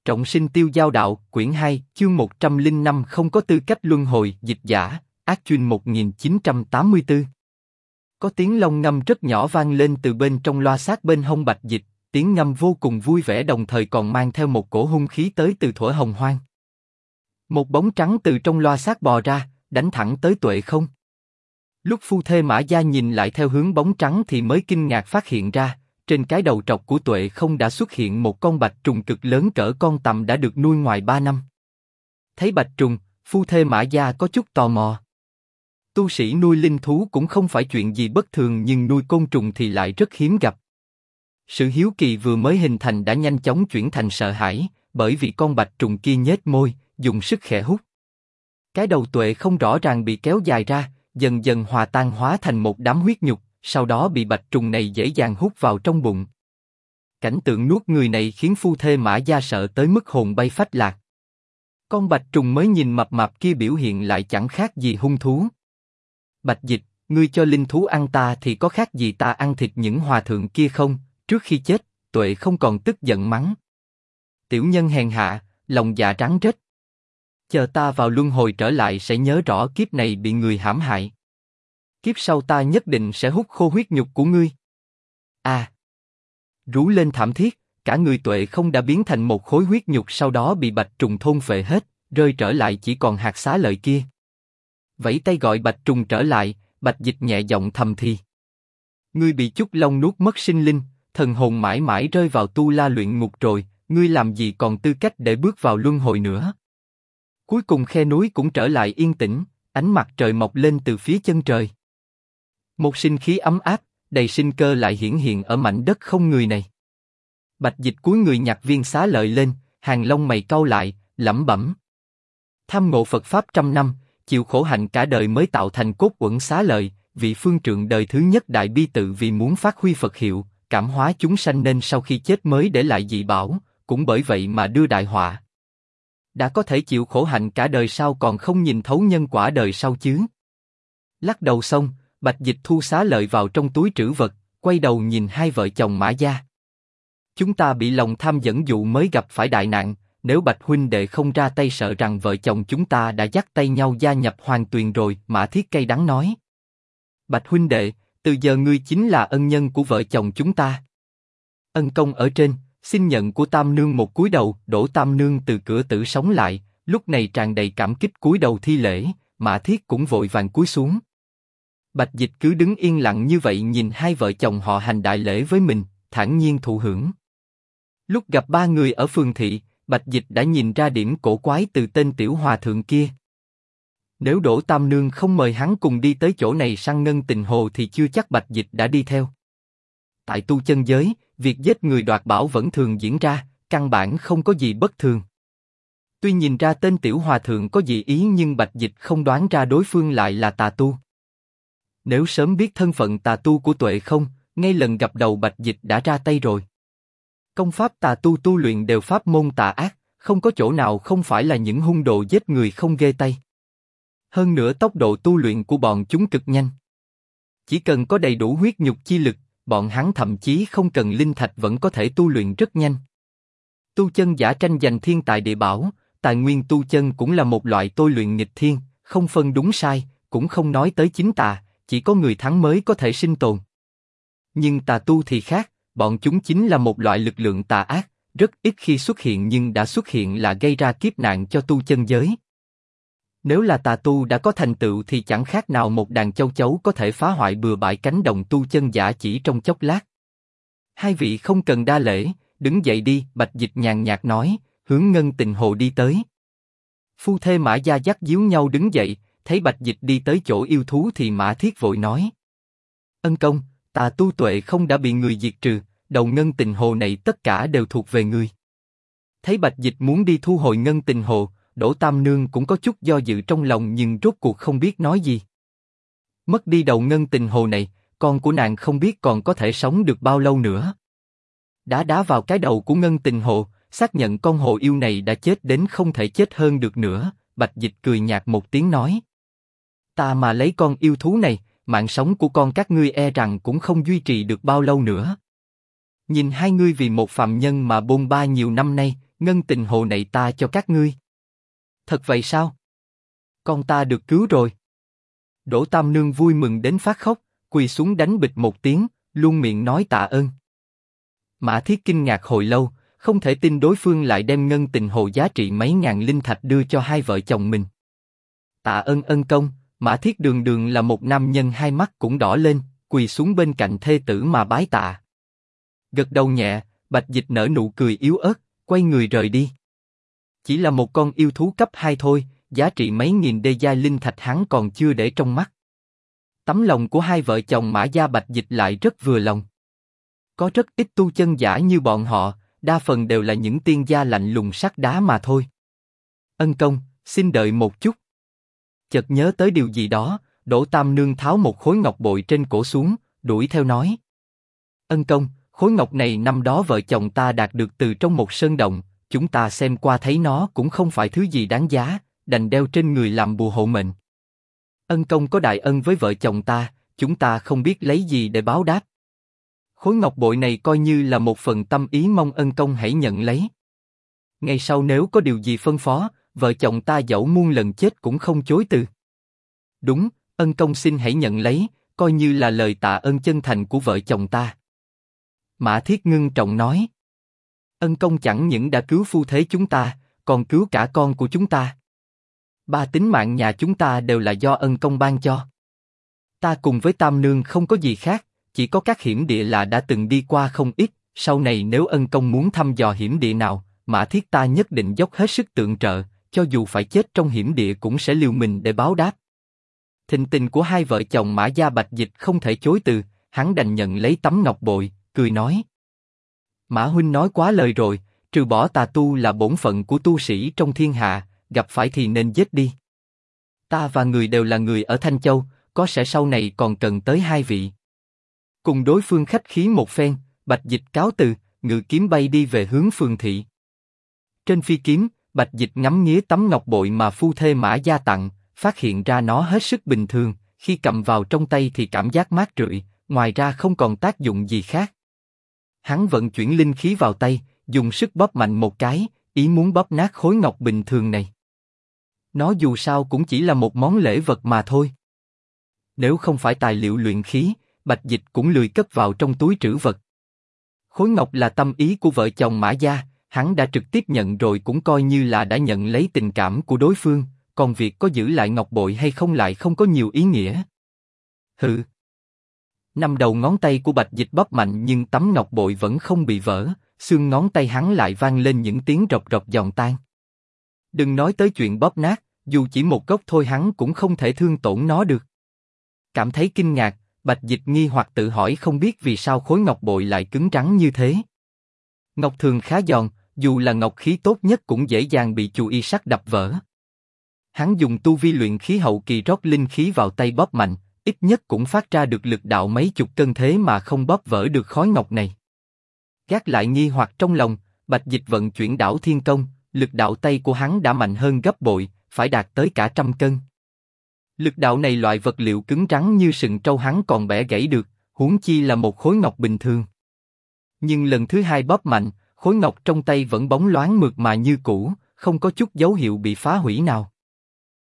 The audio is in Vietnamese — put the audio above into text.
Trọng sinh tiêu giao đạo, quyển 2, chương 105 không có tư cách luân hồi, dịch giả, Ác Chuyên 1984. Có tiếng long ngâm rất nhỏ vang lên từ bên trong loa sát bên hông Bạch Dịch, tiếng ngâm vô cùng vui vẻ đồng thời còn mang theo một cổ hung khí tới từ thuở hồng hoang. Một bóng trắng từ trong loa sát bò ra, đánh thẳng tới Tuệ Không. Lúc phu thê Mã Gia nhìn lại theo hướng bóng trắng thì mới kinh ngạc phát hiện ra, trên cái đầu trọc của Tuệ Không đã xuất hiện một con bạch trùng cực lớn cỡ con tằm đã được nuôi ngoài 3 năm. Thấy bạch trùng, phu thê Mã Gia có chút tò mò. Tu sĩ nuôi linh thú cũng không phải chuyện gì bất thường nhưng nuôi côn trùng thì lại rất hiếm gặp. Sự hiếu kỳ vừa mới hình thành đã nhanh chóng chuyển thành sợ hãi, bởi vì con bạch trùng kia nhếch môi, dùng sức khẽ hút. Cái đầu Tuệ Không rõ ràng bị kéo dài ra, dần dần hòa tan hóa thành một đám huyết nhục, sau đó bị bạch trùng này dễ dàng hút vào trong bụng. Cảnh tượng nuốt người này khiến phu thê Mã Gia sợ tới mức hồn bay phách lạc. Con bạch trùng mới nhìn mập mạp kia biểu hiện lại chẳng khác gì hung thú. Bạch Dịch, ngươi cho linh thú ăn ta thì có khác gì ta ăn thịt những hòa thượng kia không? Trước khi chết, Tuệ Không còn tức giận mắng. Tiểu nhân hèn hạ, lòng dạ rắn rết. Chờ ta vào luân hồi trở lại sẽ nhớ rõ kiếp này bị người hãm hại. Kiếp sau ta nhất định sẽ hút khô huyết nhục của ngươi. À! Rú lên thảm thiết, cả người Tuệ Không đã biến thành một khối huyết nhục sau đó bị bạch trùng thôn phệ hết, rơi trở lại chỉ còn hạt xá lợi kia. Vẫy tay gọi bạch trùng trở lại, Bạch Dịch nhẹ giọng thầm thì. Ngươi bị Chúc Long nuốt mất sinh linh, thần hồn mãi mãi rơi vào tu la luyện ngục rồi, ngươi làm gì còn tư cách để bước vào luân hồi nữa. Cuối cùng khe núi cũng trở lại yên tĩnh, ánh mặt trời mọc lên từ phía chân trời. Một sinh khí ấm áp, đầy sinh cơ lại hiển hiện ở mảnh đất không người này. Bạch Dịch cúi người nhặt viên xá lợi lên, hàng lông mày cau lại, lẩm bẩm. Tham ngộ Phật Pháp trăm năm, chịu khổ hạnh cả đời mới tạo thành cốt uẩn xá lợi, vị phương trượng đời thứ nhất đại bi tự vì muốn phát huy Phật hiệu, cảm hóa chúng sanh nên sau khi chết mới để lại dị bảo, cũng bởi vậy mà đưa đại họa. Đã có thể chịu khổ hạnh cả đời sao còn không nhìn thấu nhân quả đời sau chứ? Lắc đầu xong, Bạch Dịch thu xá lợi vào trong túi trữ vật, quay đầu nhìn hai vợ chồng Mã Gia. Chúng ta bị lòng tham dẫn dụ mới gặp phải đại nạn, nếu Bạch huynh đệ không ra tay sợ rằng vợ chồng chúng ta đã dắt tay nhau gia nhập Hoàng Tuyền rồi, Mã Thiết cay đắng nói. Bạch huynh đệ, từ giờ ngươi chính là ân nhân của vợ chồng chúng ta. Ân công ở trên, xin nhận của Tam Nương một cúi đầu. Đỗ Tam Nương từ cửa tử sống lại, lúc này tràn đầy cảm kích cúi đầu thi lễ, Mã Thiết cũng vội vàng cúi xuống. Bạch Dịch cứ đứng yên lặng như vậy nhìn hai vợ chồng họ hành đại lễ với mình, thản nhiên thụ hưởng. Lúc gặp ba người ở phường thị, Bạch Dịch đã nhìn ra điểm cổ quái từ tên tiểu hòa thượng kia. Nếu Đỗ Tam Nương không mời hắn cùng đi tới chỗ này săn ngân tình hồ thì chưa chắc Bạch Dịch đã đi theo. Tại tu chân giới, việc giết người đoạt bảo vẫn thường diễn ra, căn bản không có gì bất thường. Tuy nhìn ra tên tiểu hòa thượng có dị ý nhưng Bạch Dịch không đoán ra đối phương lại là tà tu. Nếu sớm biết thân phận tà tu của Tuệ Không, ngay lần gặp đầu Bạch Dịch đã ra tay rồi. Công pháp tà tu tu luyện đều pháp môn tà ác, không có chỗ nào không phải là những hung đồ giết người không ghê tay. Hơn nữa tốc độ tu luyện của bọn chúng cực nhanh. Chỉ cần có đầy đủ huyết nhục chi lực, bọn hắn thậm chí không cần linh thạch vẫn có thể tu luyện rất nhanh. Tu chân giả tranh giành thiên tài địa bảo, tài nguyên tu chân cũng là một loại tôi luyện nghịch thiên, không phân đúng sai, cũng không nói tới chính tà, chỉ có người thắng mới có thể sinh tồn. Nhưng tà tu thì khác, bọn chúng chính là một loại lực lượng tà ác, rất ít khi xuất hiện nhưng đã xuất hiện là gây ra kiếp nạn cho tu chân giới. Nếu là tà tu đã có thành tựu thì chẳng khác nào một đàn châu chấu có thể phá hoại bừa bãi cánh đồng tu chân giả chỉ trong chốc lát. Hai vị không cần đa lễ, đứng dậy đi, Bạch Dịch nhàn nhạt nói, hướng ngân tình hồ đi tới. Phu thê Mã Gia dắt díu nhau đứng dậy, thấy Bạch Dịch đi tới chỗ yêu thú thì Mã Thiết vội nói. Ân công, tà tu Tuệ Không đã bị người diệt trừ, đầu ngân tình hồ này tất cả đều thuộc về ngươi. Thấy Bạch Dịch muốn đi thu hồi ngân tình hồ, Đỗ Tam Nương cũng có chút do dự trong lòng nhưng rốt cuộc không biết nói gì. Mất đi đầu ngân tình hồ này, con của nàng không biết còn có thể sống được bao lâu nữa. Đá vào cái đầu của ngân tình hồ, xác nhận con hồ yêu này đã chết đến không thể chết hơn được nữa, Bạch Dịch cười nhạt một tiếng nói. Ta mà lấy con yêu thú này, mạng sống của con các ngươi e rằng cũng không duy trì được bao lâu nữa. Nhìn hai ngươi vì một phàm nhân mà bôn ba nhiều năm nay, ngân tình hồ này ta cho các ngươi. Thật vậy sao? Con ta được cứu rồi. Đỗ Tam Nương vui mừng đến phát khóc, quỳ xuống đánh bịch một tiếng, luôn miệng nói tạ ơn. Mã Thiết kinh ngạc hồi lâu, không thể tin đối phương lại đem ngân tình hồ giá trị mấy ngàn linh thạch đưa cho hai vợ chồng mình. Tạ ơn ân công. Mã Thiết đường đường là một nam nhân, hai mắt cũng đỏ lên, quỳ xuống bên cạnh thê tử mà bái tạ. Gật đầu nhẹ, Bạch Dịch nở nụ cười yếu ớt, quay người rời đi. Chỉ là một con yêu thú cấp 2 thôi, giá trị mấy nghìn đê giai linh thạch hắn còn chưa để trong mắt. Tấm lòng của hai vợ chồng Mã Gia Bạch Dịch lại rất vừa lòng. Có rất ít tu chân giả như bọn họ, đa phần đều là những tiên gia lạnh lùng sắt đá mà thôi. Ân công, xin đợi một chút. Chợt nhớ tới điều gì đó, Đỗ Tam Nương tháo một khối ngọc bội trên cổ xuống, đuổi theo nói. Ân công, khối ngọc này năm đó vợ chồng ta đạt được từ trong một sơn động, chúng ta xem qua thấy nó cũng không phải thứ gì đáng giá, đành đeo trên người làm bùa hộ mệnh. Ân công có đại ân với vợ chồng ta, chúng ta không biết lấy gì để báo đáp. Khối ngọc bội này coi như là một phần tâm ý, mong ân công hãy nhận lấy. Ngày sau nếu có điều gì phân phó, vợ chồng ta dẫu muôn lần chết cũng không chối từ. Đúng, ân công xin hãy nhận lấy, coi như là lời tạ ơn chân thành của vợ chồng ta. Mã Thiết ngưng trọng nói. Ân công chẳng những đã cứu phu thế chúng ta, còn cứu cả con của chúng ta. 3 tính mạng nhà chúng ta đều là do ân công ban cho. Ta cùng với Tam Nương không có gì khác, chỉ có các hiểm địa là đã từng đi qua không ít, sau này nếu ân công muốn thăm dò hiểm địa nào, Mã Thiết ta nhất định dốc hết sức tượng trợ, cho dù phải chết trong hiểm địa cũng sẽ liều mình để báo đáp. Thịnh tình của hai vợ chồng Mã Gia Bạch Dịch không thể chối từ, hắn đành nhận lấy tấm ngọc bội, cười nói. Mã huynh nói quá lời rồi, trừ bỏ tà tu là bổn phận của tu sĩ trong thiên hạ, gặp phải thì nên giết đi. Ta và người đều là người ở Thanh Châu, có sẽ sau này còn cần tới hai vị. Cùng đối phương khách khí một phen, Bạch Dịch cáo từ, ngự kiếm bay đi về hướng phường thị. Trên phi kiếm, Bạch Dịch ngắm nghía tấm ngọc bội mà phu thê Mã Gia tặng, phát hiện ra nó hết sức bình thường, khi cầm vào trong tay thì cảm giác mát rượi, ngoài ra không còn tác dụng gì khác. Hắn vận chuyển linh khí vào tay, dùng sức bóp mạnh một cái, ý muốn bóp nát khối ngọc bình thường này. Nó dù sao cũng chỉ là một món lễ vật mà thôi. Nếu không phải tài liệu luyện khí, Bạch Dịch cũng lười cất vào trong túi trữ vật. Khối ngọc là tâm ý của vợ chồng Mã Gia, hắn đã trực tiếp nhận rồi cũng coi như là đã nhận lấy tình cảm của đối phương, còn việc có giữ lại ngọc bội hay không lại không có nhiều ý nghĩa. Hừ. Năm đầu ngón tay của Bạch Dịch bóp mạnh nhưng tấm ngọc bội vẫn không bị vỡ, xương ngón tay hắn lại vang lên những tiếng rộc rộc giòn tan. Đừng nói tới chuyện bóp nát, dù chỉ một góc thôi hắn cũng không thể thương tổn nó được. Cảm thấy kinh ngạc, Bạch Dịch nghi hoặc tự hỏi không biết vì sao khối ngọc bội lại cứng rắn như thế. Ngọc thường khá giòn, dù là ngọc khí tốt nhất cũng dễ dàng bị chù y sắt đập vỡ. Hắn dùng tu vi luyện khí hậu kỳ rót linh khí vào tay bóp mạnh, ít nhất cũng phát ra được lực đạo mấy chục cân thế mà không bóp vỡ được khối ngọc này. Gác lại nghi hoặc trong lòng, Bạch Dịch vận chuyển đảo thiên công, lực đạo tay của hắn đã mạnh hơn gấp bội, phải đạt tới cả 100 cân. Lực đạo này loại vật liệu cứng rắn như sừng trâu hắn còn bẻ gãy được, huống chi là một khối ngọc bình thường. Nhưng lần thứ hai bóp mạnh, khối ngọc trong tay vẫn bóng loáng mượt mà như cũ, không có chút dấu hiệu bị phá hủy nào.